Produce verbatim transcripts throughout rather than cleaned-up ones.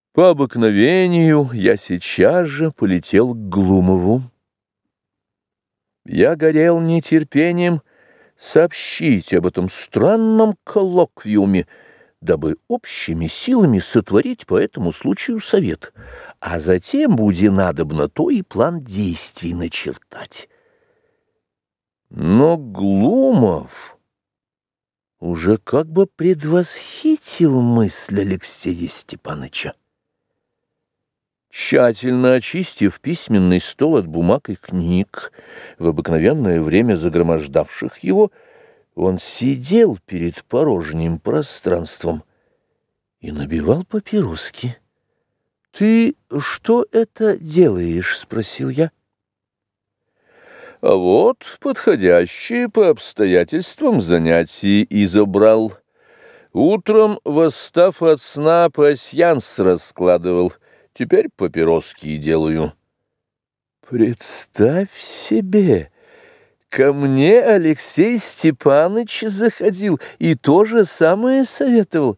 По обыкновению я сейчас же полетел к Глумову. Я горел нетерпением сообщить об этом странном коллоквиуме, дабы общими силами сотворить по этому случаю совет, а затем, буде надобно, то и план действий начертать. Но Глумов уже как бы предвосхитил мысль Алексея Степаныча. Тщательно очистив письменный стол от бумаг и книг, в обыкновенное время загромождавших его, он сидел перед порожним пространством и набивал папироски. «Ты что это делаешь?» — спросил я. «А вот подходящие по обстоятельствам занятия изобрал. Утром, восстав от сна, пасьянс раскладывал». Теперь папироски делаю». Представь себе, ко мне Алексей Степаныч заходил и то же самое советовал.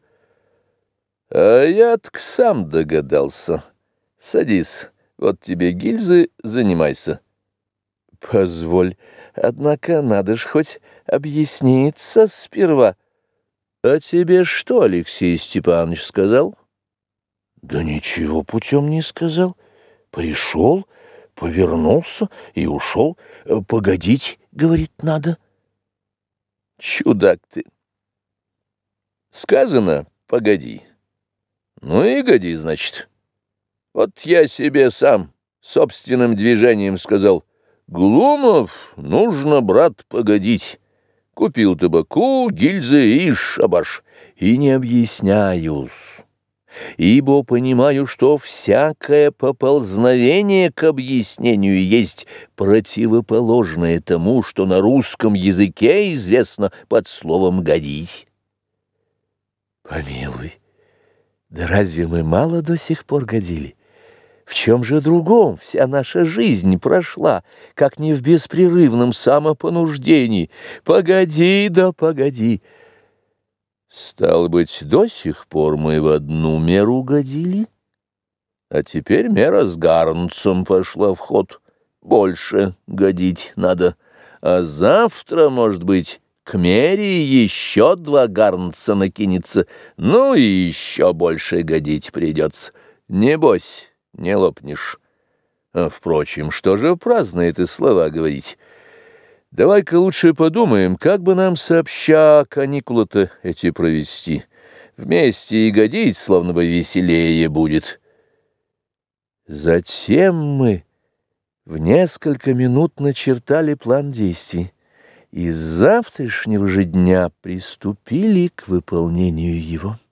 А я-так сам догадался. Садись, вот тебе гильзы, занимайся. Позволь, однако надо ж хоть объясниться сперва. А тебе что Алексей Степанович сказал? Да ничего путем не сказал. Пришел, повернулся и ушел. Погодить, говорит, надо. Чудак ты. Сказано, погоди. Ну и годи, значит. Вот я себе сам собственным движением сказал: Глумов, нужно, брат, погодить. Купил табаку, гильзы и шабаш. И не объясняюсь. Ибо понимаю, что всякое поползновение к объяснению есть противоположное тому, что на русском языке известно под словом «годить». Помилуй, да разве мы мало до сих пор годили? В чем же другом вся наша жизнь прошла, как не в беспрерывном самопонуждении? Погоди, да погоди. Стало быть, до сих пор мы в одну меру годили, а теперь мера с гарнцем пошла в ход. Больше годить надо, а завтра, может быть, к мере еще два гарнца накинется, ну и еще больше годить придется. Небось, не лопнешь. А, впрочем, что же праздные ты слова говорить? Давай-ка лучше подумаем, как бы нам сообща каникулы-то эти провести. Вместе и годить, словно бы веселее будет. Затем мы в несколько минут начертали план действий и с завтрашнего же дня приступили к выполнению его.